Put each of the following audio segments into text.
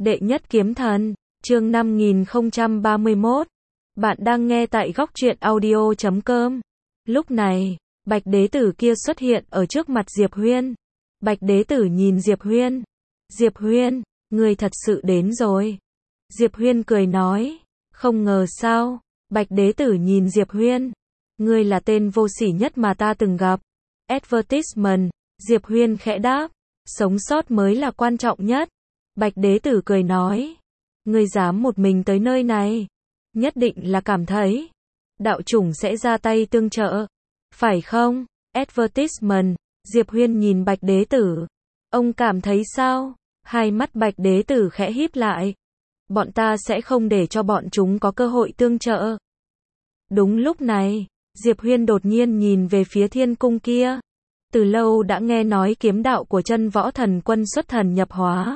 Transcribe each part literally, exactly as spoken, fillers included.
Đệ nhất kiếm thần, chương năm nghìn không trăm ba mươi mốt. Bạn đang nghe tại góc truyện audio chấm com. Lúc này, Bạch Đế Tử kia xuất hiện ở trước mặt Diệp Huyên. Bạch Đế Tử nhìn Diệp Huyên. Diệp Huyên, ngươi thật sự đến rồi. Diệp Huyên cười nói, không ngờ sao. Bạch Đế Tử nhìn Diệp Huyên. Ngươi là tên vô sỉ nhất mà ta từng gặp. Advertisement, Diệp Huyên khẽ đáp, sống sót mới là quan trọng nhất. Bạch Đế Tử cười nói, ngươi dám một mình tới nơi này, nhất định là cảm thấy đạo chủng sẽ ra tay tương trợ, phải không? Advertisement, Diệp Huyên nhìn Bạch Đế Tử. Ông cảm thấy sao? Hai mắt Bạch Đế Tử khẽ híp lại. Bọn ta sẽ không để cho bọn chúng có cơ hội tương trợ. Đúng lúc này, Diệp Huyên đột nhiên nhìn về phía thiên cung kia. Từ lâu đã nghe nói kiếm đạo của chân võ thần quân xuất thần nhập hóa.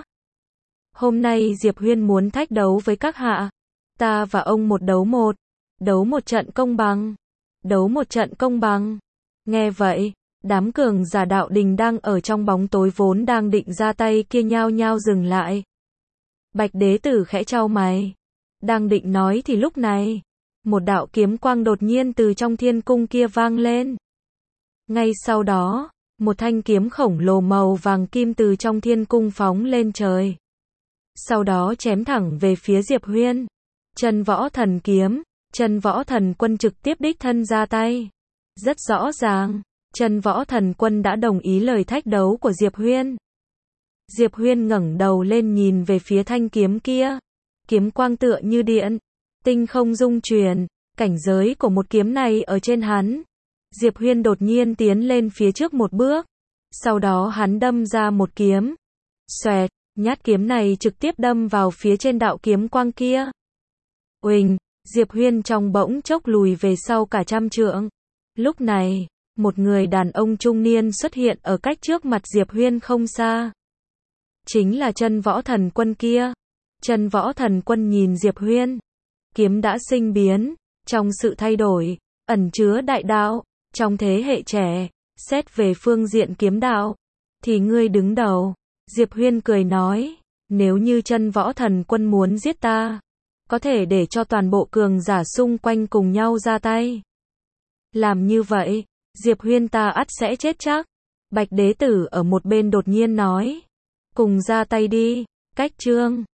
Hôm nay Diệp Huyên muốn thách đấu với các hạ. Ta và ông một đấu một. Đấu một trận công bằng. Đấu một trận công bằng. Nghe vậy, đám cường giả đạo đình đang ở trong bóng tối vốn đang định ra tay kia nhao nhao dừng lại. Bạch Đế Tử khẽ chau mày. Đang định nói thì lúc này, một đạo kiếm quang đột nhiên từ trong thiên cung kia vang lên. Ngay sau đó, một thanh kiếm khổng lồ màu vàng kim từ trong thiên cung phóng lên trời. Sau đó chém thẳng về phía Diệp Huyên. Chân võ thần kiếm, chân võ thần quân trực tiếp đích thân ra tay. Rất rõ ràng, chân võ thần quân đã đồng ý lời thách đấu của Diệp Huyên. Diệp Huyên ngẩng đầu lên nhìn về phía thanh kiếm kia. Kiếm quang tựa như điện, tinh không rung chuyển, cảnh giới của một kiếm này ở trên hắn. Diệp Huyên đột nhiên tiến lên phía trước một bước. Sau đó hắn đâm ra một kiếm. Xoẹt, nhát kiếm này trực tiếp đâm vào phía trên đạo kiếm quang kia. Uỳnh, Diệp Huyên trong bỗng chốc lùi về sau cả trăm trượng. Lúc này, một người đàn ông trung niên xuất hiện ở cách trước mặt Diệp Huyên không xa. Chính là chân võ thần quân kia. Chân võ thần quân nhìn Diệp Huyên. Kiếm đã sinh biến, trong sự thay đổi, ẩn chứa đại đạo. Trong thế hệ trẻ, xét về phương diện kiếm đạo, thì ngươi đứng đầu. Diệp Huyên cười nói, nếu như chân võ thần quân muốn giết ta, có thể để cho toàn bộ cường giả xung quanh cùng nhau ra tay. Làm như vậy, Diệp Huyên ta ắt sẽ chết chắc. Bạch Đế Tử ở một bên đột nhiên nói, cùng ra tay đi. Cách chương